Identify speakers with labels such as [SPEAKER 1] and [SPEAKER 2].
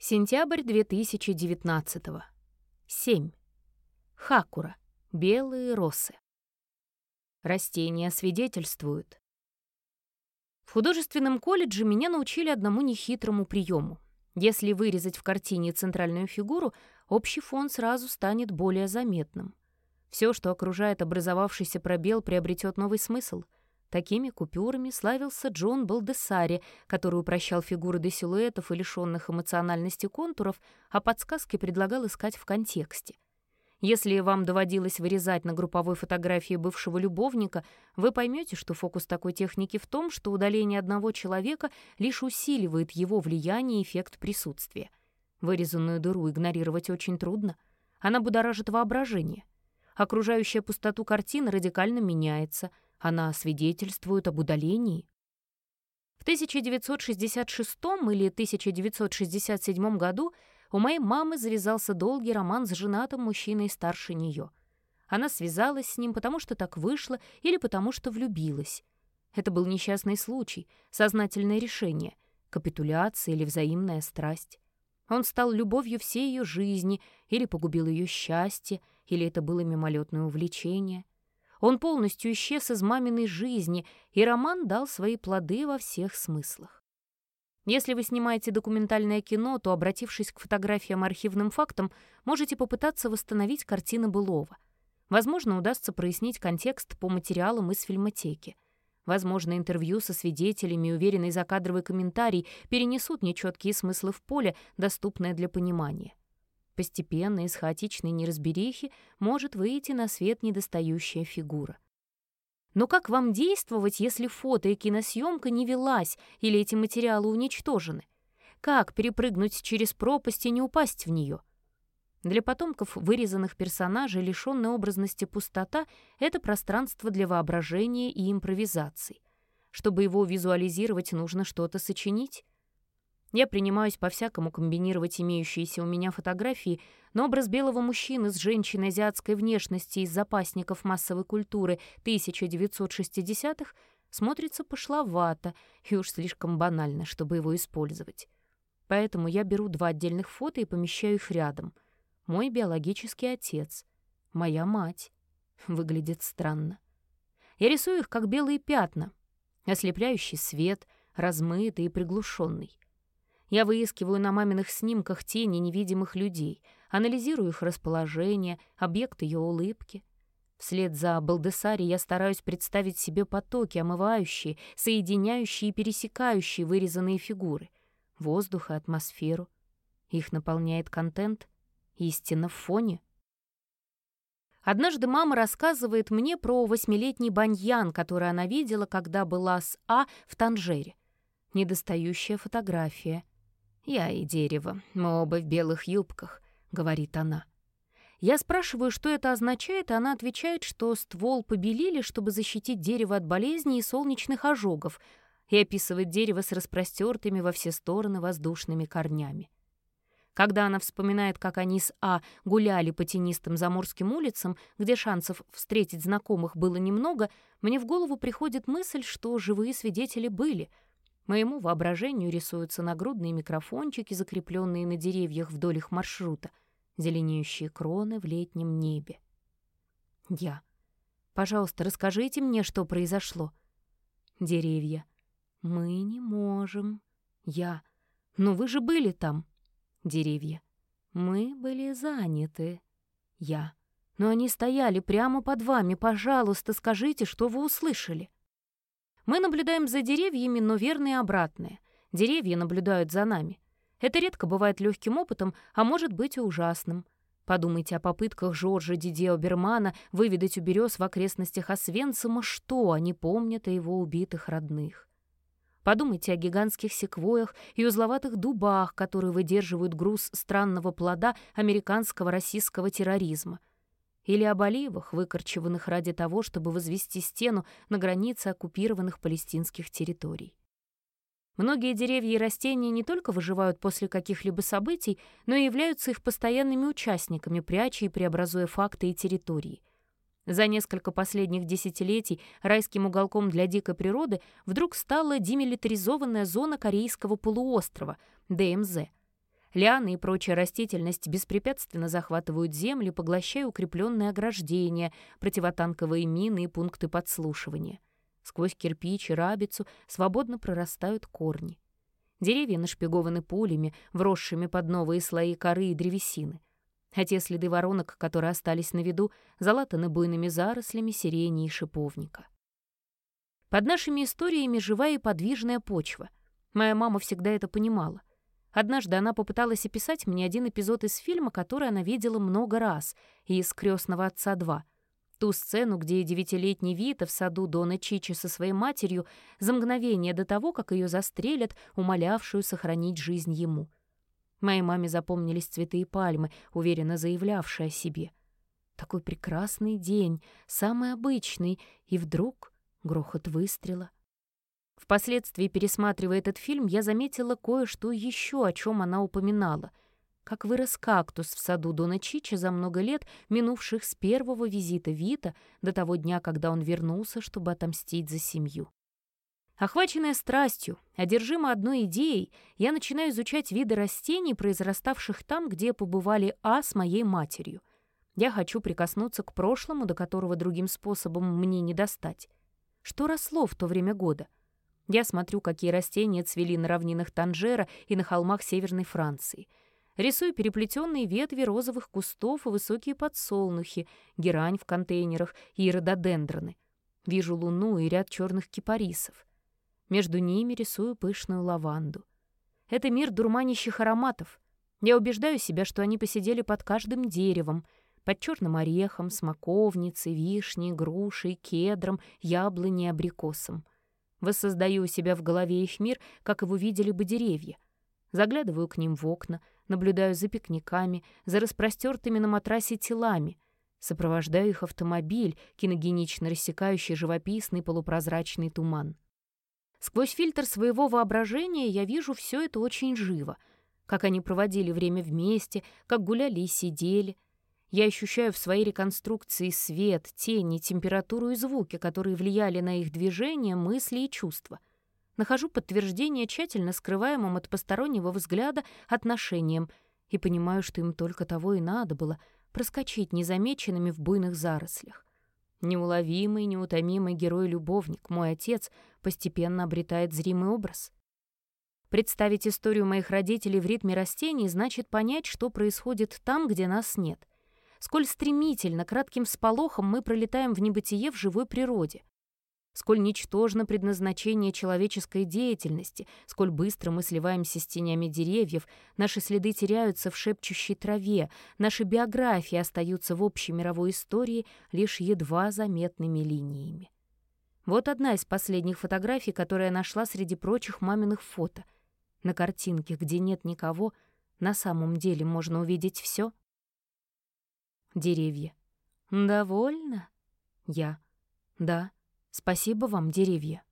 [SPEAKER 1] Сентябрь 2019. 7. Хакура. Белые росы. Растения свидетельствуют. В художественном колледже меня научили одному нехитрому приему. Если вырезать в картине центральную фигуру, общий фон сразу станет более заметным. Все, что окружает образовавшийся пробел, приобретет новый смысл. Такими купюрами славился Джон Балдессари, который упрощал фигуры до силуэтов и лишенных эмоциональности контуров, а подсказки предлагал искать в контексте. Если вам доводилось вырезать на групповой фотографии бывшего любовника, вы поймете, что фокус такой техники в том, что удаление одного человека лишь усиливает его влияние и эффект присутствия. Вырезанную дыру игнорировать очень трудно. Она будоражит воображение. Окружающая пустоту картины радикально меняется. Она свидетельствует об удалении. В 1966 или 1967 году у моей мамы завязался долгий роман с женатым мужчиной старше нее. Она связалась с ним, потому что так вышло или потому что влюбилась. Это был несчастный случай, сознательное решение, капитуляция или взаимная страсть. Он стал любовью всей ее жизни, или погубил ее счастье, или это было мимолетное увлечение. Он полностью исчез из маминой жизни, и роман дал свои плоды во всех смыслах. Если вы снимаете документальное кино, то, обратившись к фотографиям и архивным фактам, можете попытаться восстановить картины былого. Возможно, удастся прояснить контекст по материалам из фильмотеки. Возможно, интервью со свидетелями и уверенный закадровый комментарий перенесут нечеткие смыслы в поле, доступное для понимания. Постепенно из хаотичной неразберихи может выйти на свет недостающая фигура. Но как вам действовать, если фото и киносъемка не велась или эти материалы уничтожены? Как перепрыгнуть через пропасть и не упасть в нее? Для потомков вырезанных персонажей лишённой образности пустота — это пространство для воображения и импровизаций. Чтобы его визуализировать, нужно что-то сочинить. Я принимаюсь по-всякому комбинировать имеющиеся у меня фотографии, но образ белого мужчины с женщиной азиатской внешности из запасников массовой культуры 1960-х смотрится пошловато и уж слишком банально, чтобы его использовать. Поэтому я беру 2 отдельных фото и помещаю их рядом. Мой биологический отец, моя мать. Выглядит странно. Я рисую их как белые пятна, ослепляющий свет, размытый и приглушенный. Я выискиваю на маминых снимках тени невидимых людей, анализирую их расположение, объект ее улыбки. Вслед за Балдессари я стараюсь представить себе потоки, омывающие, соединяющие и пересекающие вырезанные фигуры, воздух и атмосферу. Их наполняет контент, истина в фоне. Однажды мама рассказывает мне про 8-летний баньян, который она видела, когда была с А в Танжере. Недостающая фотография. «Я и дерево, мы оба в белых юбках», — говорит она. Я спрашиваю, что это означает, и она отвечает, что ствол побелили, чтобы защитить дерево от болезней и солнечных ожогов, и описывает дерево с распростертыми во все стороны воздушными корнями. Когда она вспоминает, как они с А гуляли по тенистым заморским улицам, где шансов встретить знакомых было немного, мне в голову приходит мысль, что живые свидетели были — моему воображению рисуются нагрудные микрофончики, закрепленные на деревьях вдоль их маршрута, зеленеющие кроны в летнем небе. Я. Пожалуйста, расскажите мне, что произошло. Деревья. Мы не можем. Я. Но вы же были там. Деревья. Мы были заняты. Я. Но они стояли прямо под вами. Пожалуйста, скажите, что вы услышали. Мы наблюдаем за деревьями, но верно и обратное. Деревья наблюдают за нами. Это редко бывает легким опытом, а может быть и ужасным. Подумайте о попытках Жоржа Дидье Обермана выведать у берез в окрестностях Освенцима, что они помнят о его убитых родных. Подумайте о гигантских секвоях и узловатых дубах, которые выдерживают груз странного плода американского российского терроризма. Или об оливах, выкорчеванных ради того, чтобы возвести стену на границе оккупированных палестинских территорий. Многие деревья и растения не только выживают после каких-либо событий, но и являются их постоянными участниками, пряча и преобразуя факты и территории. За несколько последних десятилетий райским уголком для дикой природы вдруг стала демилитаризованная зона Корейского полуострова, ДМЗ. Лианы и прочая растительность беспрепятственно захватывают землю, поглощая укрепленные ограждения, противотанковые мины и пункты подслушивания. Сквозь кирпич и рабицу свободно прорастают корни. Деревья нашпигованы пулями, вросшими под новые слои коры и древесины. А те следы воронок, которые остались на виду, залатаны буйными зарослями сирени и шиповника. Под нашими историями живая и подвижная почва. Моя мама всегда это понимала. Однажды она попыталась описать мне один эпизод из фильма, который она видела много раз, и из «Крестного отца 2». Ту сцену, где 9-летний Вита в саду Дона Чичи со своей матерью за мгновение до того, как ее застрелят, умолявшую сохранить жизнь ему. Моей маме запомнились цветы и пальмы, уверенно заявлявшие о себе. Такой прекрасный день, самый обычный, и вдруг грохот выстрела. Впоследствии, пересматривая этот фильм, я заметила кое-что еще, о чем она упоминала. Как вырос кактус в саду Дона Чичи за много лет, минувших с первого визита Вита до того дня, когда он вернулся, чтобы отомстить за семью. Охваченная страстью, одержима одной идеей, я начинаю изучать виды растений, произраставших там, где побывали с моей матерью. Я хочу прикоснуться к прошлому, до которого другим способом мне не достать. Что росло в то время года? Я смотрю, какие растения цвели на равнинах Танжера и на холмах Северной Франции. Рисую переплетенные ветви розовых кустов и высокие подсолнухи, герань в контейнерах и рододендроны. Вижу луну и ряд черных кипарисов. Между ними рисую пышную лаванду. Это мир дурманящих ароматов. Я убеждаю себя, что они посидели под каждым деревом, под черным орехом, смоковницей, вишней, грушей, кедром, яблоней и абрикосом. Воссоздаю у себя в голове их мир, как его видели бы деревья. Заглядываю к ним в окна, наблюдаю за пикниками, за распростертыми на матрасе телами, сопровождаю их автомобиль, киногенично рассекающий живописный полупрозрачный туман. Сквозь фильтр своего воображения я вижу все это очень живо, как они проводили время вместе, как гуляли и сидели. Я ощущаю в своей реконструкции свет, тени, температуру и звуки, которые влияли на их движения, мысли и чувства. Нахожу подтверждение тщательно скрываемым от постороннего взгляда отношениям и понимаю, что им только того и надо было — проскочить незамеченными в буйных зарослях. Неуловимый, неутомимый герой-любовник, мой отец, постепенно обретает зримый образ. Представить историю моих родителей в ритме растений значит понять, что происходит там, где нас нет. Сколь стремительно, кратким всполохом мы пролетаем в небытие в живой природе. Сколь ничтожно предназначение человеческой деятельности, сколь быстро мы сливаемся с тенями деревьев, наши следы теряются в шепчущей траве, наши биографии остаются в общей мировой истории лишь едва заметными линиями. Вот одна из последних фотографий, которую я нашла среди прочих маминых фото. На картинке, где нет никого, на самом деле можно увидеть все. Деревья. Довольно? Я. Да. Спасибо вам, деревья.